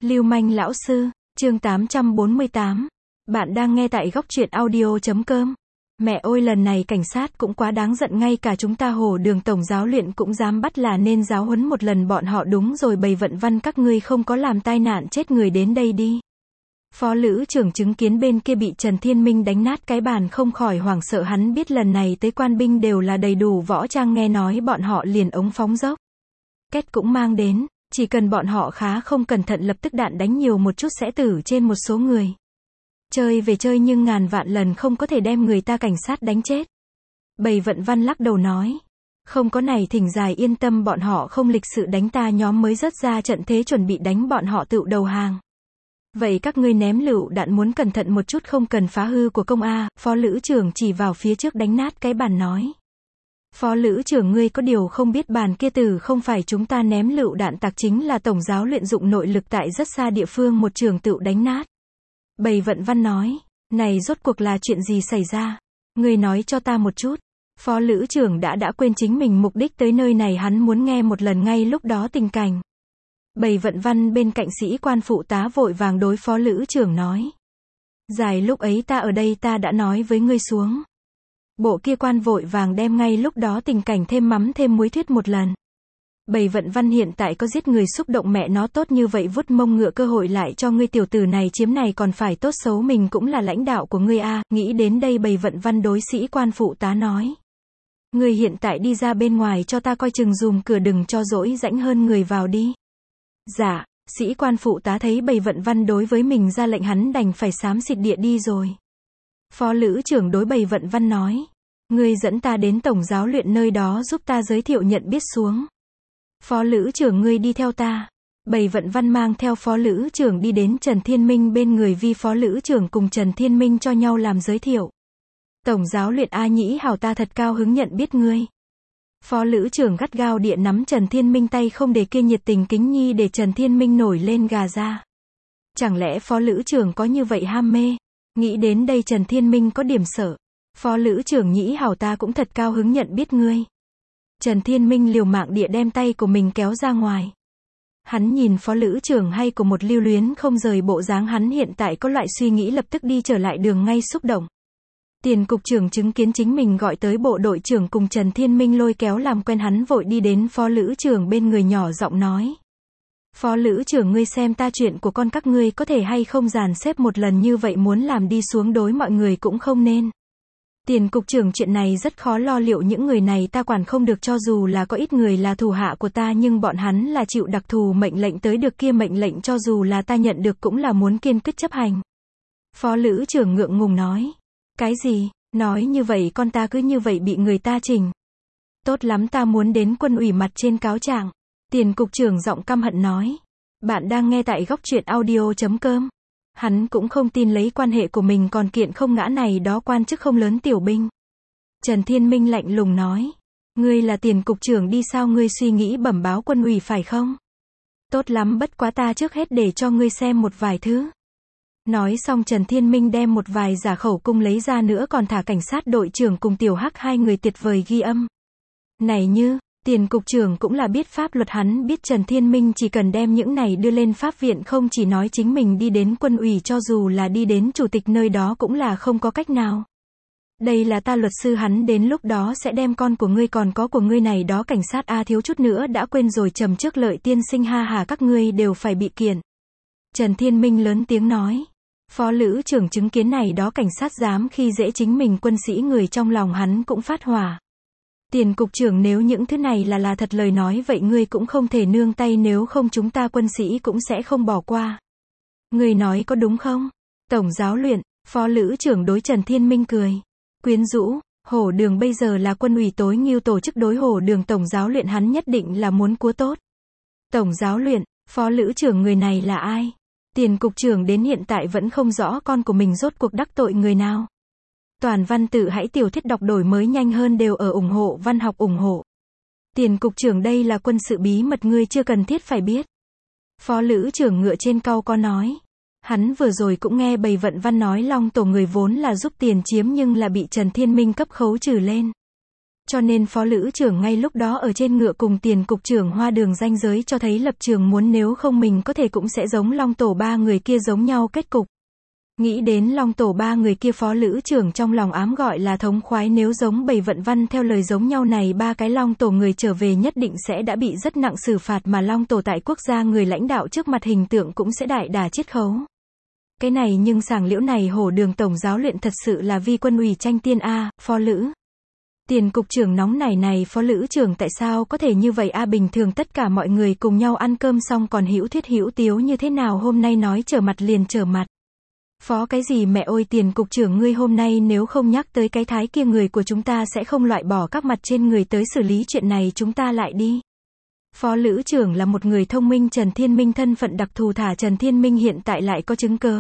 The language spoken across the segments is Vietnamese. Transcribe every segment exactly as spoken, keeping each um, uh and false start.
Lưu manh lão sư, chương tám trăm bốn mươi tám. Bạn đang nghe tại góc truyện audio chấm com. Mẹ ơi, lần này cảnh sát cũng quá đáng giận, ngay cả chúng ta Hồ Đường tổng giáo luyện cũng dám bắt, là nên giáo huấn một lần bọn họ. Đúng rồi, Bầy Vận Văn các ngươi không có làm tai nạn chết người, đến đây đi. Phó lữ trưởng chứng kiến bên kia bị Trần Thiên Minh đánh nát cái bàn không khỏi hoảng sợ, hắn biết lần này tới quan binh đều là đầy đủ võ trang, nghe nói bọn họ liền ống phóng dốc két cũng mang đến, chỉ cần bọn họ khá không cẩn thận lập tức đạn đánh nhiều một chút sẽ tử trên một số người. Chơi về chơi nhưng ngàn vạn lần không có thể đem người ta cảnh sát đánh chết. Bầy Vận Văn lắc đầu nói, không có này thỉnh dài yên tâm, bọn họ không lịch sự đánh ta, nhóm mới rớt ra trận thế chuẩn bị đánh bọn họ tự đầu hàng. Vậy các ngươi ném lựu đạn muốn cẩn thận một chút, không cần phá hư của công a. Phó lữ trưởng chỉ vào phía trước đánh nát cái bàn nói. Phó lữ trưởng, ngươi có điều không biết, bàn kia từ không phải chúng ta ném lựu đạn tạc, chính là tổng giáo luyện dụng nội lực tại rất xa địa phương một trường tự đánh nát. Bầy Vận Văn nói, này rốt cuộc là chuyện gì xảy ra? Ngươi nói cho ta một chút. Phó lữ trưởng đã đã quên chính mình mục đích tới nơi này, hắn muốn nghe một lần ngay lúc đó tình cảnh. Bầy Vận Văn bên cạnh sĩ quan phụ tá vội vàng đối phó lữ trưởng nói. Dài lúc ấy ta ở đây, ta đã nói với ngươi xuống. Bộ kia quan vội vàng đem ngay lúc đó tình cảnh thêm mắm thêm muối thuyết một lần. Bầy Vận Văn hiện tại có giết người xúc động, mẹ nó tốt như vậy vút mông ngựa cơ hội lại cho ngươi tiểu tử này chiếm, này còn phải tốt xấu mình cũng là lãnh đạo của ngươi a. Nghĩ đến đây Bầy Vận Văn đối sĩ quan phụ tá nói. Ngươi hiện tại đi ra bên ngoài cho ta coi chừng dùm cửa, đừng cho dỗi rãnh hơn người vào đi. Dạ, sĩ quan phụ tá thấy Bầy Vận Văn đối với mình ra lệnh, hắn đành phải xám xịt địa đi rồi. Phó lữ trưởng đối Bầy Vận Văn nói. Ngươi dẫn ta đến tổng giáo luyện nơi đó giúp ta giới thiệu nhận biết xuống. Phó lữ trưởng, ngươi đi theo ta. Bầy Vận Văn mang theo phó lữ trưởng đi đến Trần Thiên Minh bên người, vi phó lữ trưởng cùng Trần Thiên Minh cho nhau làm giới thiệu. Tổng giáo luyện A Nhĩ hảo, ta thật cao hứng nhận biết ngươi. Phó lữ trưởng gắt gao địa nắm Trần Thiên Minh tay, không để kia nhiệt tình kính nhi để Trần Thiên Minh nổi lên gà ra. Chẳng lẽ phó lữ trưởng có như vậy ham mê? Nghĩ đến đây Trần Thiên Minh có điểm sợ. Phó lữ trưởng Nhĩ hảo, ta cũng thật cao hứng nhận biết ngươi. Trần Thiên Minh liều mạng địa đem tay của mình kéo ra ngoài. Hắn nhìn phó lữ trưởng hay của một lưu luyến không rời bộ dáng, hắn hiện tại có loại suy nghĩ lập tức đi trở lại đường ngay, xúc động. Tiền cục trưởng chứng kiến chính mình gọi tới bộ đội trưởng cùng Trần Thiên Minh lôi kéo làm quen, hắn vội đi đến phó lữ trưởng bên người nhỏ giọng nói. Phó lữ trưởng, ngươi xem ta, chuyện của con các ngươi có thể hay không dàn xếp một lần như vậy, muốn làm đi xuống đối mọi người cũng không nên. Tiền cục trưởng, chuyện này rất khó lo liệu, những người này ta quản không được, cho dù là có ít người là thủ hạ của ta nhưng bọn hắn là chịu đặc thù mệnh lệnh tới được, kia mệnh lệnh cho dù là ta nhận được cũng là muốn kiên quyết chấp hành. Phó lữ trưởng ngượng ngùng nói. Cái gì? Nói như vậy con ta cứ như vậy bị người ta chỉnh. Tốt lắm, ta muốn đến quân ủy mặt trên cáo trạng. Tiền cục trưởng giọng căm hận nói. Bạn đang nghe tại góc truyện audio chấm com. Hắn cũng không tin lấy quan hệ của mình còn kiện không ngã này đó quan chức không lớn tiểu binh. Trần Thiên Minh lạnh lùng nói. Ngươi là tiền cục trưởng đi sao, ngươi suy nghĩ bẩm báo quân ủy phải không? Tốt lắm, bất quá ta trước hết để cho ngươi xem một vài thứ. Nói xong Trần Thiên Minh đem một vài giả khẩu cung lấy ra nữa, còn thả cảnh sát đội trưởng cùng tiểu hắc hai người tuyệt vời ghi âm. Này như, tiền cục trưởng cũng là biết pháp luật, hắn biết Trần Thiên Minh chỉ cần đem những này đưa lên pháp viện, không chỉ nói chính mình đi đến quân ủy, cho dù là đi đến chủ tịch nơi đó cũng là không có cách nào. Đây là ta luật sư, hắn đến lúc đó sẽ đem con của ngươi còn có của ngươi này đó cảnh sát a, thiếu chút nữa đã quên rồi, trầm trước Lợi tiên sinh, ha hà, các ngươi đều phải bị kiện. Trần Thiên Minh lớn tiếng nói. Phó lữ trưởng chứng kiến này đó cảnh sát dám khi dễ chính mình quân sĩ, người trong lòng hắn cũng phát hỏa. Tiền cục trưởng, nếu những thứ này là là thật lời nói, vậy ngươi cũng không thể nương tay, nếu không chúng ta quân sĩ cũng sẽ không bỏ qua. Ngươi nói có đúng không? Tổng giáo luyện, phó lữ trưởng đối Trần Thiên Minh cười. Quyến rũ, Hổ Đường bây giờ là quân ủy tối nghiêu tổ chức, đối Hổ Đường tổng giáo luyện hắn nhất định là muốn cua tốt. Tổng giáo luyện, phó lữ trưởng, người này là ai? Tiền cục trưởng đến hiện tại vẫn không rõ con của mình rốt cuộc đắc tội người nào. Toàn văn tự hãy tiểu thuyết đọc đổi mới nhanh hơn đều ở ủng hộ văn học ủng hộ. Tiền cục trưởng, đây là quân sự bí mật, ngươi chưa cần thiết phải biết. Phó lữ trưởng ngựa trên cau có nói. Hắn vừa rồi cũng nghe Bầy Vận Văn nói Long tổ người vốn là giúp tiền chiếm nhưng là bị Trần Thiên Minh cấp khấu trừ lên. Cho nên phó lữ trưởng ngay lúc đó ở trên ngựa cùng tiền cục trưởng Hoa Đường ranh giới cho thấy lập trường muốn nếu không mình có thể cũng sẽ giống Long Tổ ba người kia giống nhau kết cục. Nghĩ đến Long Tổ ba người kia phó lữ trưởng trong lòng ám gọi là thống khoái nếu giống Bầy Vận Văn theo lời giống nhau này ba cái Long Tổ người trở về nhất định sẽ đã bị rất nặng xử phạt mà Long Tổ tại quốc gia người lãnh đạo trước mặt hình tượng cũng sẽ đại đà chiết khấu. Cái này nhưng sàng liễu này hổ đường tổng giáo luyện thật sự là vi quân ủy tranh tiên a, phó lữ. Tiền cục trưởng nóng này này phó lữ trưởng tại sao có thể như vậy a bình thường tất cả mọi người cùng nhau ăn cơm xong còn hữu thuyết hữu tiếu như thế nào hôm nay nói trở mặt liền trở mặt. Phó cái gì mẹ ơi tiền cục trưởng ngươi hôm nay nếu không nhắc tới cái thái kia người của chúng ta sẽ không loại bỏ các mặt trên người tới xử lý chuyện này chúng ta lại đi. Phó lữ trưởng là một người thông minh Trần Thiên Minh thân phận đặc thù thả Trần Thiên Minh hiện tại lại có chứng cớ.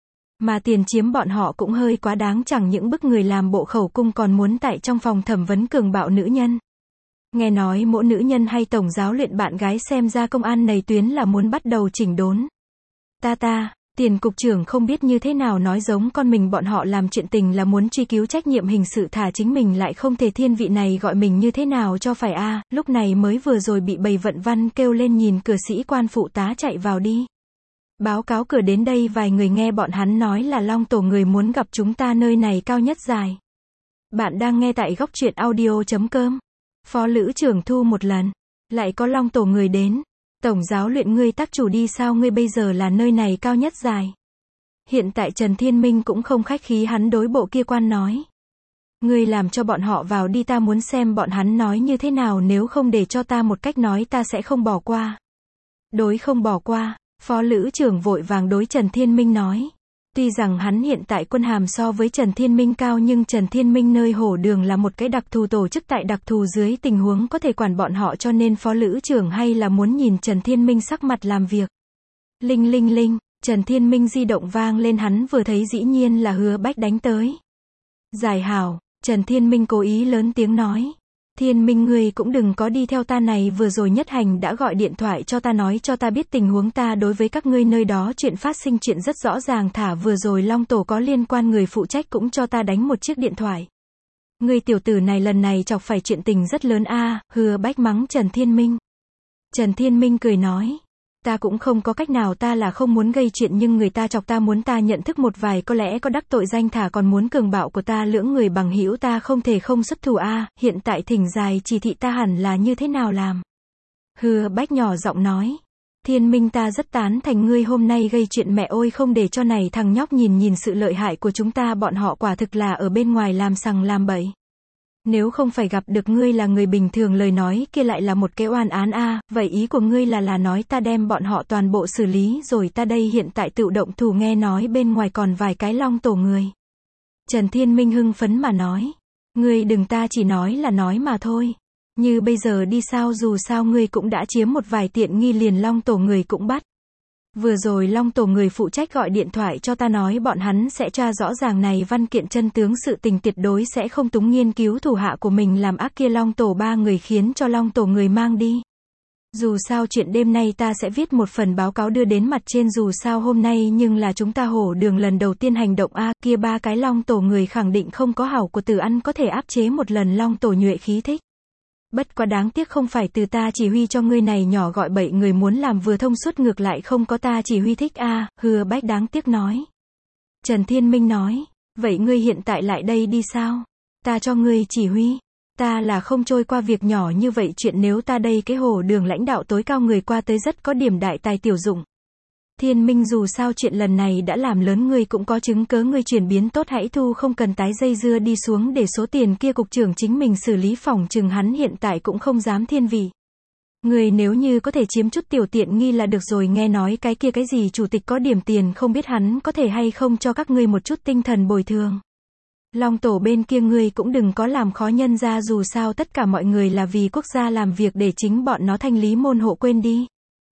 Mà tiền chiếm bọn họ cũng hơi quá đáng chẳng những bức người làm bộ khẩu cung còn muốn tại trong phòng thẩm vấn cường bạo nữ nhân. Nghe nói mỗi nữ nhân hay tổng giáo luyện bạn gái xem ra công an này tuyến là muốn bắt đầu chỉnh đốn. Ta ta, tiền cục trưởng không biết như thế nào nói giống con mình bọn họ làm chuyện tình là muốn truy cứu trách nhiệm hình sự thả chính mình lại không thể thiên vị này gọi mình như thế nào cho phải a à, lúc này mới vừa rồi bị Bầy Vận Văn kêu lên nhìn cửa sĩ quan phụ tá chạy vào đi. Báo cáo cửa đến đây vài người nghe bọn hắn nói là Long Tổ người muốn gặp chúng ta nơi này cao nhất dài. Bạn đang nghe tại góc truyện audio chấm com. Phó lữ trưởng thu một lần. Lại có Long Tổ người đến. Tổng giáo luyện ngươi tác chủ đi sao ngươi bây giờ là nơi này cao nhất dài. Hiện tại Trần Thiên Minh cũng không khách khí hắn đối bộ kia quan nói. Ngươi làm cho bọn họ vào đi ta muốn xem bọn hắn nói như thế nào nếu không để cho ta một cách nói ta sẽ không bỏ qua. Đối không bỏ qua. Phó lữ trưởng vội vàng đối Trần Thiên Minh nói. Tuy rằng hắn hiện tại quân hàm so với Trần Thiên Minh cao nhưng Trần Thiên Minh nơi hổ đường là một cái đặc thù tổ chức tại đặc thù dưới tình huống có thể quản bọn họ cho nên phó lữ trưởng hay là muốn nhìn Trần Thiên Minh sắc mặt làm việc. Linh linh linh, Trần Thiên Minh di động vang lên hắn vừa thấy dĩ nhiên là Hứa Bách đánh tới. Giải hảo, Trần Thiên Minh cố ý lớn tiếng nói. Thiên Minh ngươi cũng đừng có đi theo ta này vừa rồi Nhất Hành đã gọi điện thoại cho ta nói cho ta biết tình huống ta đối với các ngươi nơi đó chuyện phát sinh chuyện rất rõ ràng thả vừa rồi Long Tổ có liên quan người phụ trách cũng cho ta đánh một chiếc điện thoại. Ngươi tiểu tử này lần này chọc phải chuyện tình rất lớn a à, Hứa Bách mắng Trần Thiên Minh. Trần Thiên Minh cười nói. Ta cũng không có cách nào ta là không muốn gây chuyện nhưng người ta chọc ta muốn ta nhận thức một vài có lẽ có đắc tội danh thả còn muốn cường bạo của ta lưỡng người bằng hữu ta không thể không xuất thủ a à, hiện tại thỉnh dài chỉ thị ta hẳn là như thế nào làm. Hứa Bách nhỏ giọng nói. Thiên Minh ta rất tán thành ngươi hôm nay gây chuyện mẹ ôi không để cho này thằng nhóc nhìn nhìn sự lợi hại của chúng ta bọn họ quả thực là ở bên ngoài làm sằng làm bậy. Nếu không phải gặp được ngươi là người bình thường lời nói kia lại là một cái oan án a à, vậy ý của ngươi là là nói ta đem bọn họ toàn bộ xử lý rồi ta đây hiện tại tự động thủ nghe nói bên ngoài còn vài cái Long Tổ người. Trần Thiên Minh hưng phấn mà nói. Ngươi đừng ta chỉ nói là nói mà thôi. Như bây giờ đi sao dù sao ngươi cũng đã chiếm một vài tiện nghi liền Long Tổ người cũng bắt. Vừa rồi Long Tổ người phụ trách gọi điện thoại cho ta nói bọn hắn sẽ tra rõ ràng này văn kiện chân tướng sự tình tuyệt đối sẽ không túng nghiên cứu thủ hạ của mình làm ác kia Long Tổ ba người khiến cho Long Tổ người mang đi. Dù sao chuyện đêm nay ta sẽ viết một phần báo cáo đưa đến mặt trên dù sao hôm nay nhưng là chúng ta hổ đường lần đầu tiên hành động a kia ba cái Long Tổ người khẳng định không có hảo của từ ăn có thể áp chế một lần Long Tổ nhuệ khí thích. Bất quá đáng tiếc không phải từ ta chỉ huy cho ngươi này nhỏ gọi bậy người muốn làm vừa thông suốt ngược lại không có ta chỉ huy thích a à, Hứa Bách đáng tiếc nói. Trần Thiên Minh nói. Vậy ngươi hiện tại lại đây đi sao? Ta cho ngươi chỉ huy. Ta là không trôi qua việc nhỏ như vậy chuyện nếu ta đây cái hổ đường lãnh đạo tối cao người qua tới rất có điểm đại tài tiểu dụng. Thiên Minh dù sao chuyện lần này đã làm lớn ngươi cũng có chứng cớ ngươi chuyển biến tốt hãy thu không cần tái dây dưa đi xuống để số tiền kia cục trưởng chính mình xử lý phòng chừng hắn hiện tại cũng không dám thiên vị. Ngươi nếu như có thể chiếm chút tiểu tiện nghi là được rồi nghe nói cái kia cái gì chủ tịch có điểm tiền không biết hắn có thể hay không cho các ngươi một chút tinh thần bồi thường. Long Tổ bên kia ngươi cũng đừng có làm khó nhân ra dù sao tất cả mọi người là vì quốc gia làm việc để chính bọn nó thanh lý môn hộ quên đi.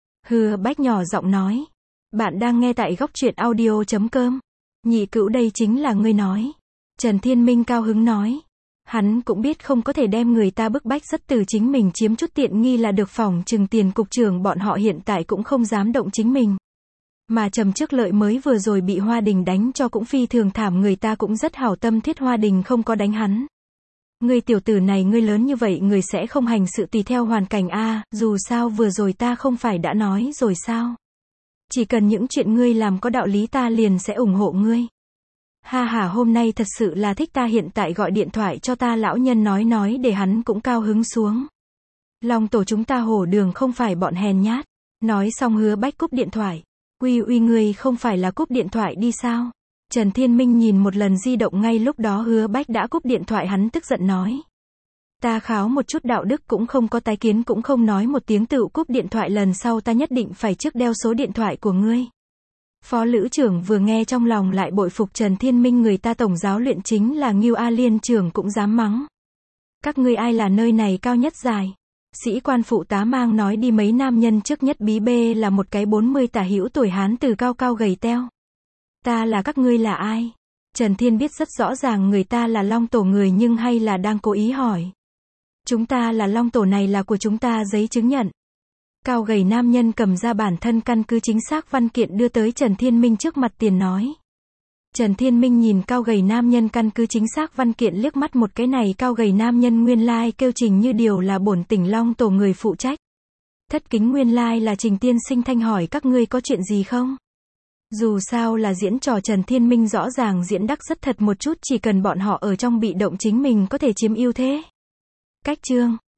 Hứa Bách nhỏ giọng nói. Bạn đang nghe tại góc truyện audio chấm com. Nhị cữu đây chính là ngươi nói. Trần Thiên Minh cao hứng nói. Hắn cũng biết không có thể đem người ta bức bách rất từ chính mình chiếm chút tiện nghi là được phòng trừng tiền cục trưởng bọn họ hiện tại cũng không dám động chính mình. Mà Trầm Trước Lợi mới vừa rồi bị Hoa Đình đánh cho cũng phi thường thảm người ta cũng rất hảo tâm thiết Hoa Đình không có đánh hắn. Ngươi tiểu tử này ngươi lớn như vậy ngươi sẽ không hành sự tùy theo hoàn cảnh a, dù sao vừa rồi ta không phải đã nói rồi sao? Chỉ cần những chuyện ngươi làm có đạo lý ta liền sẽ ủng hộ ngươi. Ha ha hôm nay thật sự là thích ta hiện tại gọi điện thoại cho ta lão nhân nói nói để hắn cũng cao hứng xuống. Long tổ chúng ta hổ đường không phải bọn hèn nhát. Nói xong Hứa Bách cúp điện thoại. Uy uy ngươi không phải là cúp điện thoại đi sao? Trần Thiên Minh nhìn một lần di động ngay lúc đó Hứa Bách đã cúp điện thoại hắn tức giận nói. Ta kháo một chút đạo đức cũng không có tái kiến cũng không nói một tiếng tự cúp điện thoại lần sau ta nhất định phải trước đeo số điện thoại của ngươi. Phó Lữ trưởng vừa nghe trong lòng lại bội phục Trần Thiên Minh người ta tổng giáo luyện chính là Ngưu A Liên trưởng cũng dám mắng. Các ngươi ai là nơi này cao nhất dài? Sĩ quan phụ tá mang nói đi mấy nam nhân trước nhất bí bê là một cái bốn mươi tả hữu tuổi hán từ cao cao gầy teo. Ta là các ngươi là ai? Trần Thiên biết rất rõ ràng người ta là Long tổ người nhưng hay là đang cố ý hỏi. Chúng ta là Long tổ này là của chúng ta giấy chứng nhận. Cao gầy nam nhân cầm ra bản thân căn cứ chính xác văn kiện đưa tới Trần Thiên Minh trước mặt tiền nói. Trần Thiên Minh nhìn cao gầy nam nhân căn cứ chính xác văn kiện liếc mắt một cái này cao gầy nam nhân nguyên lai like kêu Trình Như Điều là bổn tỉnh Long tổ người phụ trách. Thất kính nguyên lai like là Trình tiên sinh thanh hỏi các ngươi có chuyện gì không? Dù sao là diễn trò Trần Thiên Minh rõ ràng diễn đắc rất thật một chút chỉ cần bọn họ ở trong bị động chính mình có thể chiếm ưu thế. Cách chương